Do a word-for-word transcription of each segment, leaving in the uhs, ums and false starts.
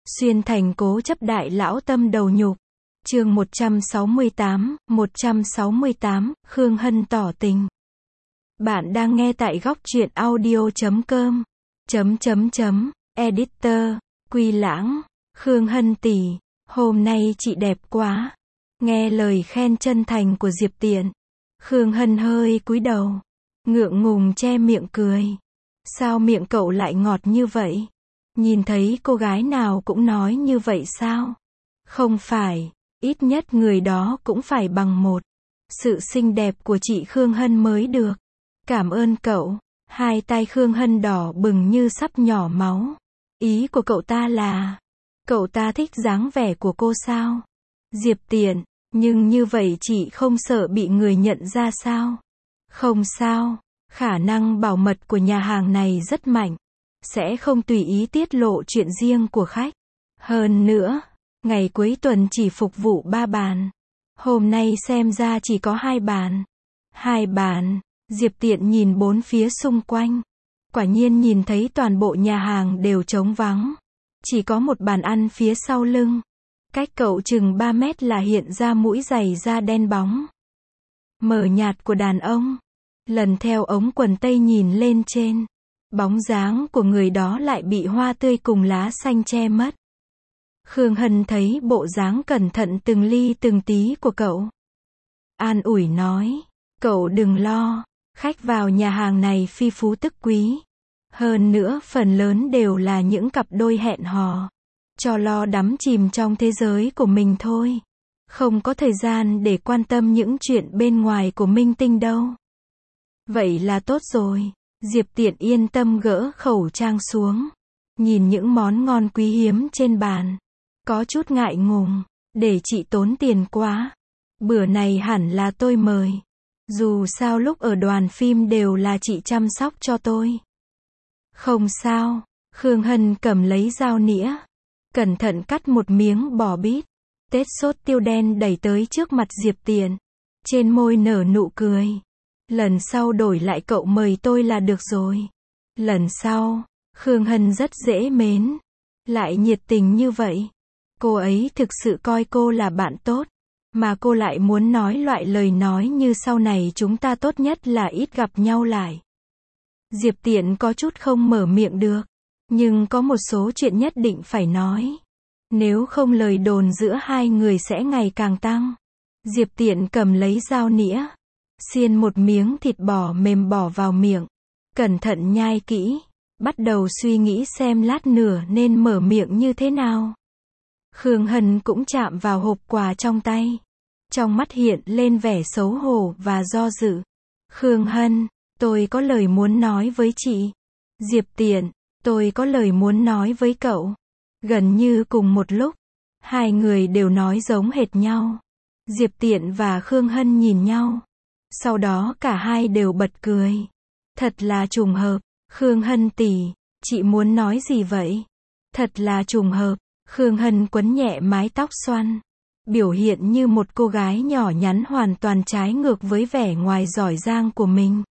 Xuyên thành cố chấp đại lão tâm đầu nhục. Chương một trăm sáu mươi tám, một trăm sáu mươi tám, Khương Hân tỏ tình. Bạn đang nghe tại góc truyện audio chấm com. Chấm chấm chấm, editor, Quy Lãng, Khương Hân tỷ, hôm nay chị đẹp quá. Nghe lời khen chân thành của Diệp Tiện, Khương Hân hơi cúi đầu, ngượng ngùng che miệng cười. Sao miệng cậu lại ngọt như vậy? Nhìn thấy cô gái nào cũng nói như vậy sao? Không phải, ít nhất người đó cũng phải bằng một. Sự xinh đẹp của chị Khương Hân mới được. Cảm ơn cậu. Hai tay Khương Hân đỏ bừng như sắp nhỏ máu. Ý của cậu ta là, cậu ta thích dáng vẻ của cô sao? Diệp Tiện, nhưng như vậy chị không sợ bị người nhận ra sao? Không sao, khả năng bảo mật của nhà hàng này rất mạnh. Sẽ không tùy ý tiết lộ chuyện riêng của khách. Hơn nữa, ngày cuối tuần chỉ phục vụ ba bàn. Hôm nay xem ra chỉ có hai bàn. Hai bàn, Diệp Tiện nhìn bốn phía xung quanh. Quả nhiên nhìn thấy toàn bộ nhà hàng đều trống vắng. Chỉ có một bàn ăn phía sau lưng. Cách cậu chừng ba mét là hiện ra mũi giày da đen bóng. Mờ nhạt của đàn ông. Lần theo ống quần tây nhìn lên trên. Bóng dáng của người đó lại bị hoa tươi cùng lá xanh che mất. Khương Hân thấy bộ dáng cẩn thận từng ly từng tí của cậu. An ủi nói, cậu đừng lo, khách vào nhà hàng này phi phú tức quý. Hơn nữa phần lớn đều là những cặp đôi hẹn hò. Cho lo đắm chìm trong thế giới của mình thôi. Không có thời gian để quan tâm những chuyện bên ngoài của minh tinh đâu. Vậy là tốt rồi. Diệp Tiện yên tâm gỡ khẩu trang xuống. Nhìn những món ngon quý hiếm trên bàn. Có chút ngại ngùng. Để chị tốn tiền quá. Bữa này hẳn là tôi mời. Dù sao lúc ở đoàn phim đều là chị chăm sóc cho tôi. Không sao. Khương Hân cầm lấy dao nĩa. Cẩn thận cắt một miếng bò bít. Tết sốt tiêu đen đẩy tới trước mặt Diệp Tiện. Trên môi nở nụ cười. Lần sau đổi lại cậu mời tôi là được rồi. Lần sau, Khương Hân rất dễ mến. Lại nhiệt tình như vậy. Cô ấy thực sự coi cô là bạn tốt. Mà cô lại muốn nói loại lời nói như sau này chúng ta tốt nhất là ít gặp nhau lại. Diệp Tiện có chút không mở miệng được. Nhưng có một số chuyện nhất định phải nói. Nếu không lời đồn giữa hai người sẽ ngày càng tăng. Diệp Tiện cầm lấy dao nĩa. Xiên một miếng thịt bò mềm bỏ vào miệng. Cẩn thận nhai kỹ. Bắt đầu suy nghĩ xem lát nữa nên mở miệng như thế nào. Khương Hân cũng chạm vào hộp quà trong tay. Trong mắt hiện lên vẻ xấu hổ và do dự. Khương Hân, tôi có lời muốn nói với chị. Diệp Tiện, tôi có lời muốn nói với cậu. Gần như cùng một lúc. Hai người đều nói giống hệt nhau. Diệp Tiện và Khương Hân nhìn nhau. Sau đó cả hai đều bật cười. Thật là trùng hợp. Khương Hân tỷ, chị muốn nói gì vậy? Thật là trùng hợp. Khương Hân quấn nhẹ mái tóc xoăn. Biểu hiện như một cô gái nhỏ nhắn hoàn toàn trái ngược với vẻ ngoài giỏi giang của mình.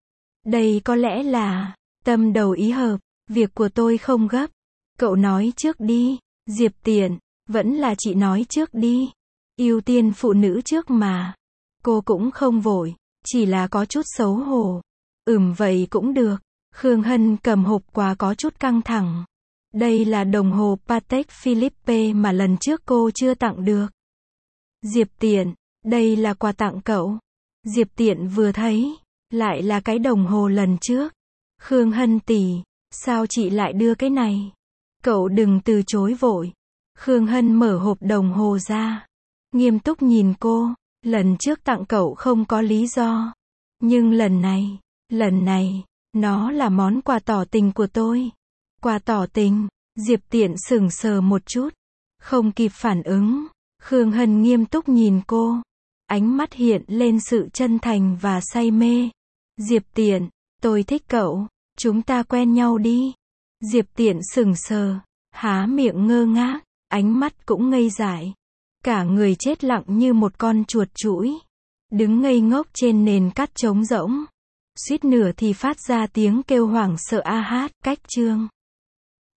Đây có lẽ là tâm đầu ý hợp. Việc của tôi không gấp. Cậu nói trước đi. Diệp Tiện, vẫn là chị nói trước đi. Ưu tiên phụ nữ trước mà. Cô cũng không vội, chỉ là có chút xấu hổ. Ừm vậy cũng được. Khương Hân cầm hộp quà có chút căng thẳng. Đây là đồng hồ Patek Philippe mà lần trước cô chưa tặng được. Diệp Tiện, đây là quà tặng cậu. Diệp Tiện vừa thấy, lại là cái đồng hồ lần trước. Khương Hân tỷ, sao chị lại đưa cái này? Cậu đừng từ chối vội. Khương Hân mở hộp đồng hồ ra. Nghiêm túc nhìn cô. Lần trước tặng cậu không có lý do. Nhưng lần này, lần này, nó là món quà tỏ tình của tôi. Quà tỏ tình, Diệp Tiện sững sờ một chút. Không kịp phản ứng. Khương Hân nghiêm túc nhìn cô. Ánh mắt hiện lên sự chân thành và say mê. Diệp Tiện, tôi thích cậu. Chúng ta quen nhau đi. Diệp Tiện sững sờ. Há miệng ngơ ngác. Ánh mắt cũng ngây dại. Cả người chết lặng như một con chuột chũi. Đứng ngây ngốc trên nền cát trống rỗng. Suýt nửa thì phát ra tiếng kêu hoảng sợ a hát. Cách chương.